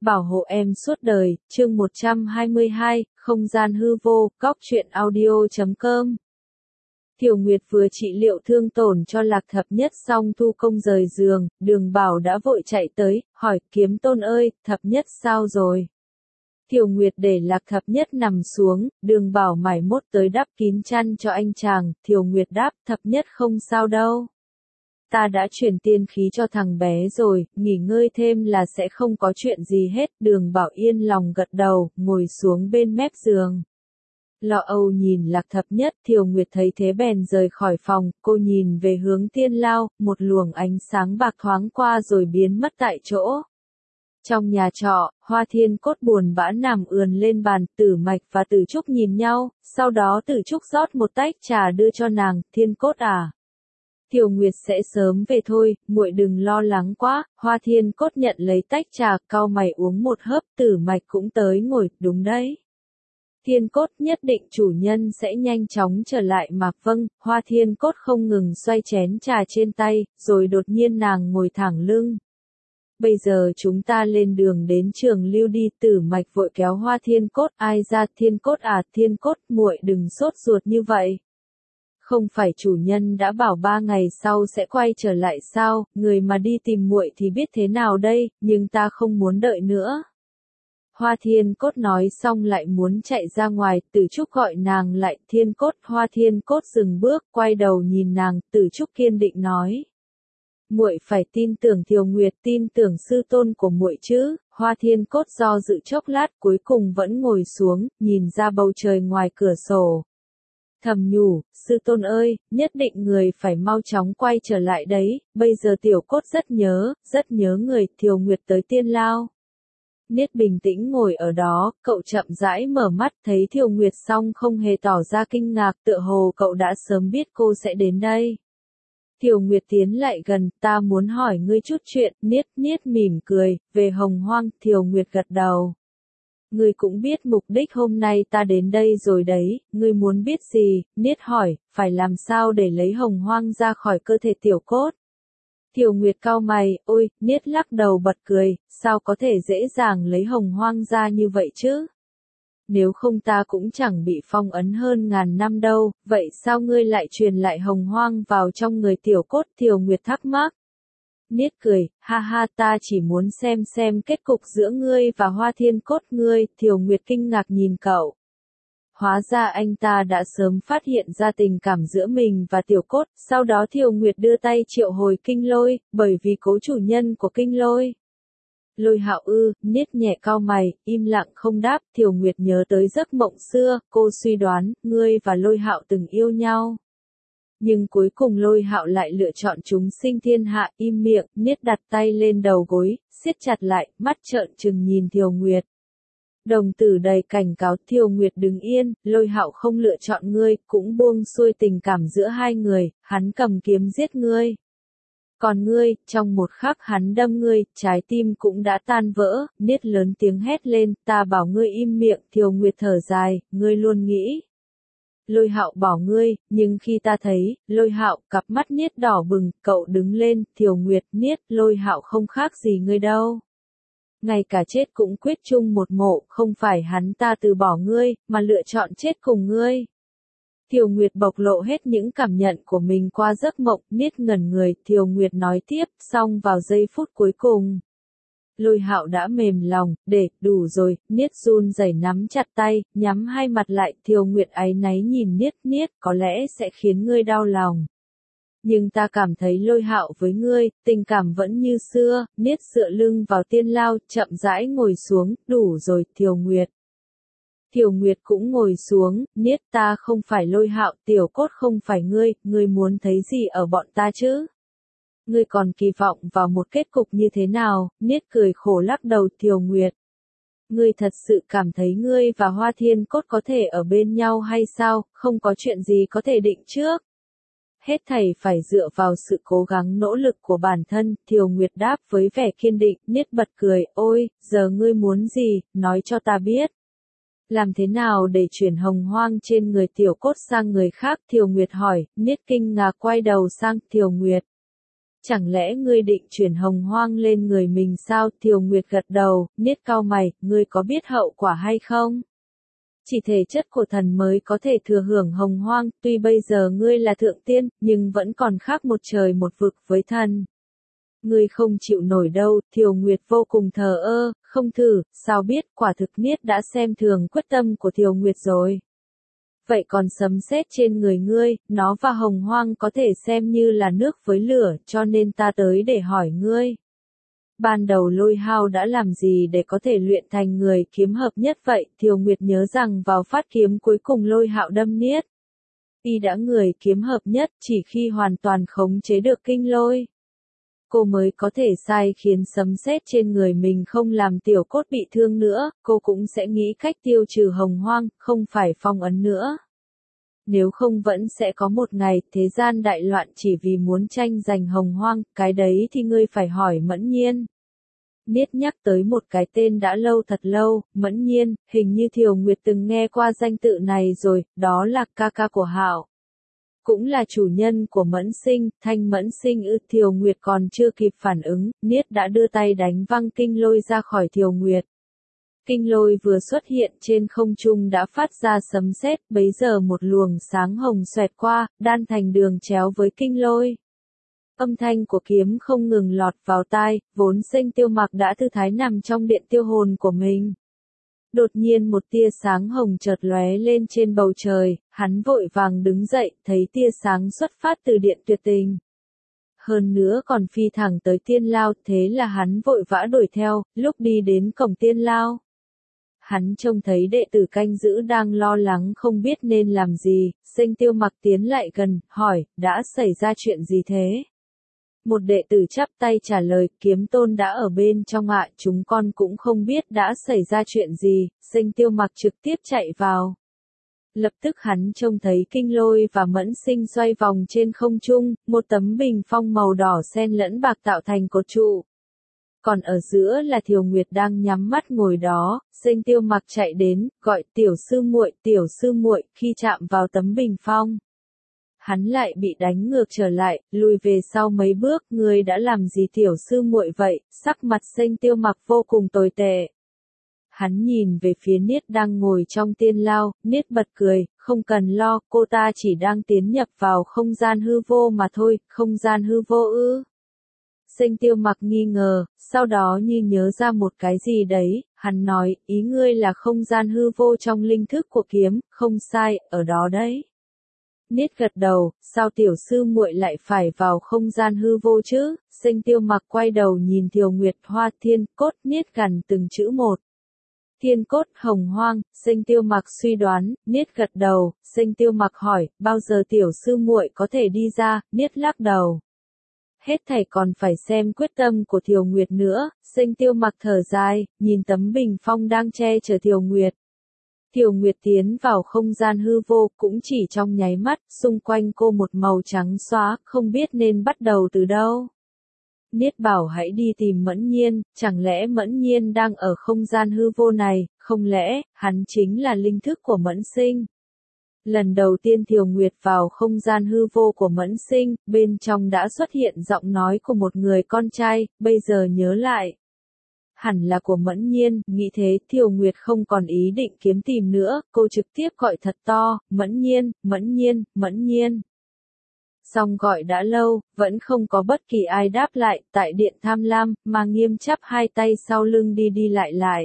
Bảo hộ em suốt đời, chương 122, không gian hư vô, góc truyện audio.com. Tiểu Nguyệt vừa trị liệu thương tổn cho Lạc Thập Nhất xong thu công rời giường, Đường Bảo đã vội chạy tới, hỏi Kiếm Tôn ơi, Thập Nhất sao rồi? Tiểu Nguyệt để Lạc Thập Nhất nằm xuống, Đường Bảo mải mốt tới đắp kín chăn cho anh chàng, Tiểu Nguyệt đáp, Thập Nhất không sao đâu. Ta đã truyền tiên khí cho thằng bé rồi, nghỉ ngơi thêm là sẽ không có chuyện gì hết. Đường Bảo yên lòng gật đầu, ngồi xuống bên mép giường. Lo âu nhìn Lạc Thập Nhất, Tiểu Nguyệt thấy thế bèn rời khỏi phòng, cô nhìn về hướng Tiên Lao, một luồng ánh sáng bạc thoáng qua rồi biến mất tại chỗ. Trong nhà trọ, Hoa Thiên Cốt buồn bã nằm ườn lên bàn, Tử Mạch và Tử Trúc nhìn nhau, sau đó Tử Trúc rót một tách trà đưa cho nàng, Thiên Cốt à. Tiểu Nguyệt sẽ sớm về thôi, muội đừng lo lắng quá. Hoa Thiên Cốt nhận lấy tách trà, cau mày uống một hớp. Tử Mạch cũng tới ngồi, đúng đấy. Thiên Cốt nhất định chủ nhân sẽ nhanh chóng trở lại mà. Vâng. Hoa Thiên Cốt không ngừng xoay chén trà trên tay, rồi đột nhiên nàng ngồi thẳng lưng. Bây giờ chúng ta lên đường đến Trường Lưu đi. Tử Mạch vội kéo Hoa Thiên Cốt. Ai ra? Thiên Cốt à? Thiên Cốt, muội đừng sốt ruột như vậy. Không phải chủ nhân đã bảo 3 ngày sau sẽ quay trở lại sao? Người mà đi tìm muội thì biết thế nào đây, nhưng ta không muốn đợi nữa. Hoa Thiên Cốt nói xong lại muốn chạy ra ngoài, Tử Trúc gọi nàng lại. Thiên Cốt. Hoa Thiên Cốt dừng bước, quay đầu nhìn nàng, Tử Trúc kiên định nói. Muội phải tin tưởng Tiểu Nguyệt, tin tưởng sư tôn của muội chứ. Hoa Thiên Cốt do dự chốc lát, cuối cùng vẫn ngồi xuống, nhìn ra bầu trời ngoài cửa sổ. Thầm nhủ, sư tôn ơi, nhất định người phải mau chóng quay trở lại đấy, bây giờ Tiểu Cốt rất nhớ người. Tiểu Nguyệt tới Tiên Lao. Niết bình tĩnh ngồi ở đó, cậu chậm rãi mở mắt, thấy Tiểu Nguyệt xong không hề tỏ ra kinh ngạc, tựa hồ cậu đã sớm biết cô sẽ đến đây. Tiểu Nguyệt tiến lại gần, ta muốn hỏi ngươi chút chuyện. Niết mỉm cười, về Hồng Hoang. Tiểu Nguyệt gật đầu. Ngươi cũng biết mục đích hôm nay ta đến đây rồi đấy, ngươi muốn biết gì? Niết hỏi, phải làm sao để lấy Hồng Hoang ra khỏi cơ thể Tiểu Cốt? Tiểu Nguyệt cau mày, ôi, Niết lắc đầu bật cười, sao có thể dễ dàng lấy Hồng Hoang ra như vậy chứ? Nếu không ta cũng chẳng bị phong ấn hơn ngàn năm đâu, vậy sao ngươi lại truyền lại Hồng Hoang vào trong người Tiểu Cốt? Tiểu Nguyệt thắc mắc. Niết cười, ha ha, ta chỉ muốn xem kết cục giữa ngươi và Hoa Thiên Cốt. Ngươi. Tiểu Nguyệt kinh ngạc nhìn cậu. Hóa ra anh ta đã sớm phát hiện ra tình cảm giữa mình và Tiểu Cốt, sau đó Tiểu Nguyệt đưa tay triệu hồi Kinh Lôi, bởi vì cố chủ nhân của Kinh Lôi. Lôi Hạo ư? Niết nhẹ cau mày, im lặng không đáp. Tiểu Nguyệt nhớ tới giấc mộng xưa, cô suy đoán, ngươi và Lôi Hạo từng yêu nhau. Nhưng cuối cùng Lôi Hạo lại lựa chọn chúng sinh thiên hạ. Im miệng. Niết đặt tay lên đầu gối, siết chặt lại, mắt trợn trừng nhìn Tiểu Nguyệt. Đồng tử đầy cảnh cáo. Tiểu Nguyệt đứng yên, Lôi Hạo không lựa chọn ngươi, cũng buông xuôi tình cảm giữa hai người, hắn cầm kiếm giết ngươi. Còn ngươi, trong một khắc hắn đâm ngươi, trái tim cũng đã tan vỡ. Niết lớn tiếng hét lên, ta bảo ngươi im miệng. Tiểu Nguyệt thở dài, ngươi luôn nghĩ. Lôi Hạo bỏ ngươi, nhưng khi ta thấy, Lôi Hạo, cặp mắt Niết đỏ bừng, cậu đứng lên. Tiểu Nguyệt, Niết, Lôi Hạo không khác gì ngươi đâu. Ngay cả chết cũng quyết chung một mộ, không phải hắn ta từ bỏ ngươi, mà lựa chọn chết cùng ngươi. Tiểu Nguyệt bộc lộ hết những cảm nhận của mình qua giấc mộng. Niết ngẩn người. Tiểu Nguyệt nói tiếp, xong vào giây phút cuối cùng. Lôi Hạo đã mềm lòng, đủ rồi. Niết run rẩy nắm chặt tay, nhắm hai mặt lại. Tiểu Nguyệt áy náy nhìn Niết, có lẽ sẽ khiến ngươi đau lòng. Nhưng ta cảm thấy Lôi Hạo với ngươi, tình cảm vẫn như xưa. Niết dựa lưng vào Tiên Lao, chậm rãi ngồi xuống, đủ rồi. Tiểu Nguyệt. Tiểu Nguyệt cũng ngồi xuống. Niết, ta không phải Lôi Hạo, Tiểu Cốt không phải ngươi, ngươi muốn thấy gì ở bọn ta chứ? Ngươi còn kỳ vọng vào một kết cục như thế nào? Niết cười khổ lắc đầu. Tiểu Nguyệt. Ngươi thật sự cảm thấy ngươi và Hoa Thiên Cốt có thể ở bên nhau hay sao? Không có chuyện gì có thể định trước. Hết thảy phải dựa vào sự cố gắng nỗ lực của bản thân. Tiểu Nguyệt đáp với vẻ kiên định. Niết bật cười, ôi, giờ ngươi muốn gì, nói cho ta biết. Làm thế nào để chuyển Hồng Hoang trên người Tiểu Cốt sang người khác? Tiểu Nguyệt hỏi. Niết kinh ngạc quay đầu sang Tiểu Nguyệt. Chẳng lẽ ngươi định chuyển hồng hoang lên người mình sao? Thiều Nguyệt gật đầu, Niết cau mày, ngươi có biết hậu quả hay không? Chỉ thể chất của thần mới có thể thừa hưởng hồng hoang, tuy bây giờ ngươi là thượng tiên, nhưng vẫn còn khác một trời một vực với thần. Ngươi không chịu nổi đâu, Thiều Nguyệt vô cùng thờ ơ, không thử, sao biết, quả thực Niết đã xem thường quyết tâm của Thiều Nguyệt rồi. Vậy còn sấm sét trên người ngươi, nó và hồng hoang có thể xem như là nước với lửa, cho nên ta tới để hỏi ngươi. Ban đầu Lôi Hao đã làm gì để có thể luyện thành người kiếm hợp nhất vậy? Thiều Nguyệt nhớ rằng vào phát kiếm cuối cùng Lôi Hạo đâm Niết. Y đã người kiếm hợp nhất, chỉ khi hoàn toàn khống chế được kinh lôi, cô mới có thể sai khiến sấm sét trên người mình không làm tiểu cốt bị thương nữa, cô cũng sẽ nghĩ cách tiêu trừ hồng hoang, không phải phong ấn nữa. Nếu không vẫn sẽ có một ngày thế gian đại loạn chỉ vì muốn tranh giành hồng hoang, cái đấy thì ngươi phải hỏi Mẫn Nhiên. Niết nhắc tới một cái tên đã lâu thật lâu, Mẫn Nhiên, hình như Thiều Nguyệt từng nghe qua danh tự này rồi, đó là ca ca của Hạo. Cũng là chủ nhân của Mẫn Sinh, Thanh Mẫn Sinh ư? Thiều Nguyệt còn chưa kịp phản ứng, Niết đã đưa tay đánh văng kinh lôi ra khỏi Thiều Nguyệt. Kinh lôi vừa xuất hiện trên không trung đã phát ra sấm sét, bấy giờ một luồng sáng hồng xoẹt qua, đan thành đường chéo với kinh lôi. Âm thanh của kiếm không ngừng lọt vào tai, vốn Sinh Tiêu Mặc đã thư thái nằm trong điện tiêu hồn của mình. Đột nhiên một tia sáng hồng chợt lóe lên trên bầu trời, hắn vội vàng đứng dậy, thấy tia sáng xuất phát từ điện tuyệt tình. Hơn nữa còn phi thẳng tới Tiên Lao, thế là hắn vội vã đuổi theo, lúc đi đến cổng Tiên Lao. Hắn trông thấy đệ tử canh giữ đang lo lắng không biết nên làm gì, Sinh Tiêu Mặc tiến lại gần, hỏi, đã xảy ra chuyện gì thế? Một đệ tử chắp tay trả lời, Kiếm Tôn đã ở bên trong ạ, chúng con cũng không biết đã xảy ra chuyện gì. Sinh Tiêu Mặc trực tiếp chạy vào. Lập tức hắn trông thấy kinh lôi và Mẫn Sinh xoay vòng trên không trung, một tấm bình phong màu đỏ xen lẫn bạc tạo thành cột trụ. Còn ở giữa là Thiều Nguyệt đang nhắm mắt ngồi đó. Sinh Tiêu Mặc chạy đến, gọi tiểu sư muội, khi chạm vào tấm bình phong. Hắn lại bị đánh ngược trở lại, lùi về sau mấy bước, ngươi đã làm gì tiểu sư muội vậy? Sắc mặt Sinh Tiêu Mặc vô cùng tồi tệ. Hắn nhìn về phía Niết đang ngồi trong Tiên Lao, Niết bật cười, không cần lo, cô ta chỉ đang tiến nhập vào không gian hư vô mà thôi. Không gian hư vô ư? Sinh Tiêu Mặc nghi ngờ, sau đó như nhớ ra một cái gì đấy, hắn nói, ý ngươi là không gian hư vô trong linh thức của kiếm, không sai, ở đó đấy. Niết gật đầu, sao tiểu sư muội lại phải vào không gian hư vô chứ? Sinh Tiêu Mặc quay đầu nhìn Thiều Nguyệt, Hoa Thiên Cốt. Niết gằn từng chữ một. Thiên Cốt, hồng hoang. Sinh Tiêu Mặc suy đoán. Niết gật đầu. Sinh Tiêu Mặc hỏi, bao giờ tiểu sư muội có thể đi ra? Niết lắc đầu. Hết thảy còn phải xem quyết tâm của Thiều Nguyệt nữa. Sinh Tiêu Mặc thở dài, nhìn tấm bình phong đang che chở Thiều Nguyệt. Thiều Nguyệt tiến vào không gian hư vô, cũng chỉ trong nháy mắt, xung quanh cô một màu trắng xóa, không biết nên bắt đầu từ đâu. Niết bảo hãy đi tìm Mẫn Nhiên, chẳng lẽ Mẫn Nhiên đang ở không gian hư vô này, không lẽ, hắn chính là linh thức của Mẫn Sinh. Lần đầu tiên Thiều Nguyệt vào không gian hư vô của Mẫn Sinh, bên trong đã xuất hiện giọng nói của một người con trai, bây giờ nhớ lại. Hẳn là của Mẫn Nhiên, nghĩ thế, Thiều Nguyệt không còn ý định kiếm tìm nữa, cô trực tiếp gọi thật to, Mẫn Nhiên, Mẫn Nhiên, Mẫn Nhiên. Xong gọi đã lâu, vẫn không có bất kỳ ai đáp lại, tại điện Tham Lam, mà Nghiêm chắp hai tay sau lưng đi đi lại lại.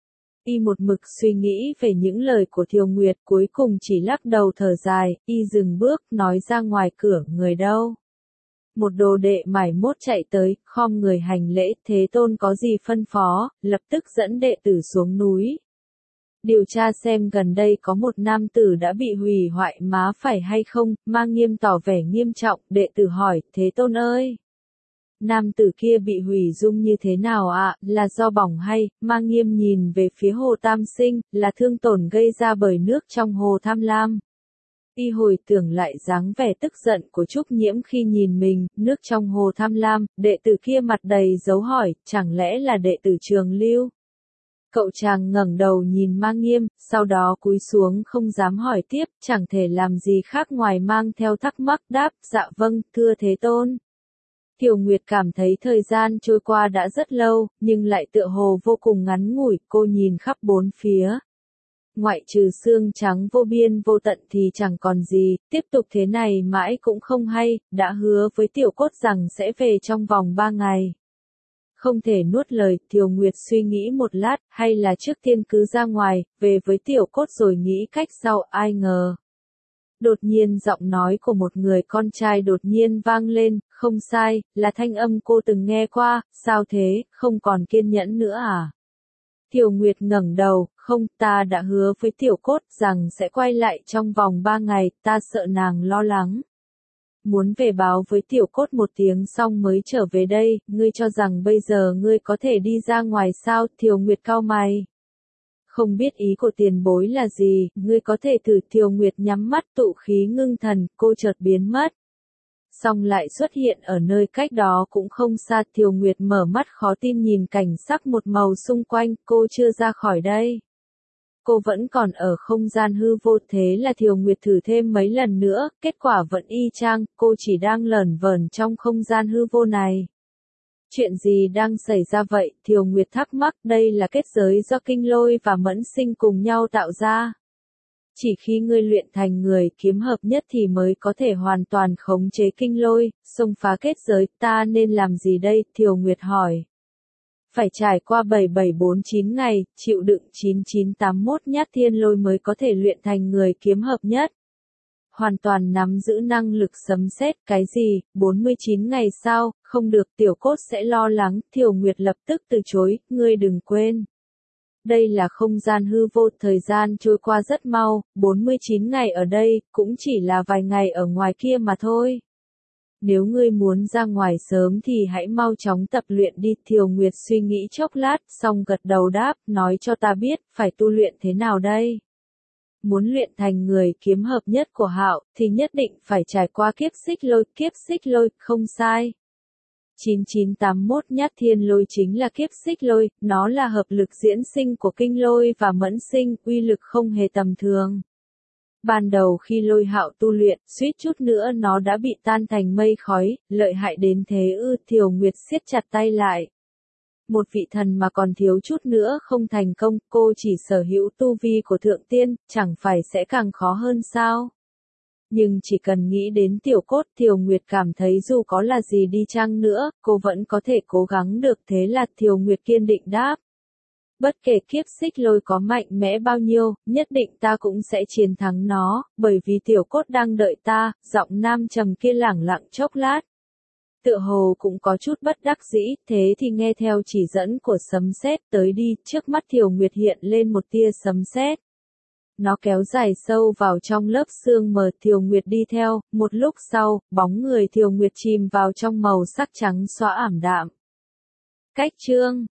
Y một mực suy nghĩ về những lời của Thiều Nguyệt, cuối cùng chỉ lắc đầu thở dài, y dừng bước, nói ra ngoài cửa, người đâu? Một đồ đệ mải mốt chạy tới, khom người hành lễ, Thế Tôn có gì phân phó, lập tức dẫn đệ tử xuống núi. Điều tra xem gần đây có một nam tử đã bị hủy hoại má phải hay không, Ma Nghiêm tỏ vẻ nghiêm trọng, đệ tử hỏi, Thế Tôn ơi! Nam tử kia bị hủy dung như thế nào ạ, là do bỏng hay? Ma Nghiêm nhìn về phía hồ Tam Sinh, là thương tổn gây ra bởi nước trong hồ Tham Lam. Y hồi tưởng lại dáng vẻ tức giận của Trúc Nhiễm khi nhìn mình, nước trong hồ Tham Lam, đệ tử kia mặt đầy dấu hỏi, chẳng lẽ là đệ tử Trường Lưu? Cậu chàng ngẩng đầu nhìn Ma Nghiêm, sau đó cúi xuống không dám hỏi tiếp, chẳng thể làm gì khác ngoài mang theo thắc mắc đáp, dạ vâng, thưa Thế Tôn. Kiều Nguyệt cảm thấy thời gian trôi qua đã rất lâu, nhưng lại tựa hồ vô cùng ngắn ngủi, cô nhìn khắp bốn phía. Ngoại trừ xương trắng vô biên vô tận thì chẳng còn gì, tiếp tục thế này mãi cũng không hay, đã hứa với Tiểu Cốt rằng sẽ về trong vòng 3 ngày. Không thể nuốt lời, Kiều Nguyệt suy nghĩ một lát, hay là trước tiên cứ ra ngoài, về với Tiểu Cốt rồi nghĩ cách sau, ai ngờ. Đột nhiên giọng nói của một người con trai đột nhiên vang lên, không sai, là thanh âm cô từng nghe qua, sao thế, không còn kiên nhẫn nữa à? Kiều Nguyệt ngẩng đầu, không, ta đã hứa với Tiểu Cốt rằng sẽ quay lại trong vòng 3 ngày, ta sợ nàng lo lắng. Muốn về báo với Tiểu Cốt một tiếng xong mới trở về đây, ngươi cho rằng bây giờ ngươi có thể đi ra ngoài sao? Kiều Nguyệt cau mày. Không biết ý của tiền bối là gì, ngươi có thể thử. Kiều Nguyệt nhắm mắt tụ khí ngưng thần, cô chợt biến mất. Xong lại xuất hiện ở nơi cách đó cũng không xa. Kiều Nguyệt mở mắt khó tin nhìn cảnh sắc một màu xung quanh, cô chưa ra khỏi đây. Cô vẫn còn ở không gian hư vô, thế là Kiều Nguyệt thử thêm mấy lần nữa, kết quả vẫn y chang, cô chỉ đang lởn vởn trong không gian hư vô này. Chuyện gì đang xảy ra vậy? Kiều Nguyệt thắc mắc, đây là kết giới do kinh lôi và mẫn sinh cùng nhau tạo ra. Chỉ khi ngươi luyện thành người kiếm hợp nhất thì mới có thể hoàn toàn khống chế kinh lôi, xông phá kết giới, ta nên làm gì đây? Kiều Nguyệt hỏi. Phải trải qua 7749 ngày, chịu đựng 9981 nhát thiên lôi mới có thể luyện thành người kiếm hợp nhất. Hoàn toàn nắm giữ năng lực sấm sét. Cái gì? 49 ngày sao? Không được, Tiểu Cốt sẽ lo lắng. Kiều Nguyệt lập tức từ chối, ngươi đừng quên. Đây là không gian hư vô, thời gian trôi qua rất mau, 49 ngày ở đây, cũng chỉ là vài ngày ở ngoài kia mà thôi. Nếu ngươi muốn ra ngoài sớm thì hãy mau chóng tập luyện đi. Kiều Nguyệt suy nghĩ chốc lát, xong gật đầu đáp, nói cho ta biết, phải tu luyện thế nào đây? Muốn luyện thành người kiếm hợp nhất của Hạo, thì nhất định phải trải qua kiếp xích lôi, không sai. 9981 nhát thiên lôi chính là kiếp xích lôi, nó là hợp lực diễn sinh của kinh lôi và mẫn sinh, uy lực không hề tầm thường. Ban đầu khi Lôi Hạo tu luyện, suýt chút nữa nó đã bị tan thành mây khói, lợi hại đến thế ư? Kiều Nguyệt siết chặt tay lại. Một vị thần mà còn thiếu chút nữa không thành công, cô chỉ sở hữu tu vi của thượng tiên, chẳng phải sẽ càng khó hơn sao? Nhưng chỉ cần nghĩ đến Tiểu Cốt, Kiều Nguyệt cảm thấy dù có là gì đi chăng nữa, cô vẫn có thể cố gắng được, thế là Kiều Nguyệt kiên định đáp. Bất kể kiếp xích lôi có mạnh mẽ bao nhiêu, nhất định ta cũng sẽ chiến thắng nó, bởi vì Tiểu Cốt đang đợi ta. Giọng nam trầm kia lẳng lặng chốc lát. Tựa hồ cũng có chút bất đắc dĩ, thế thì nghe theo chỉ dẫn của sấm sét, tới đi. Trước mắt Kiều Nguyệt hiện lên một tia sấm sét. Nó kéo dài sâu vào trong lớp sương mờ, Kiều Nguyệt đi theo, một lúc sau, bóng người Kiều Nguyệt chìm vào trong màu sắc trắng xóa ảm đạm. Cách chương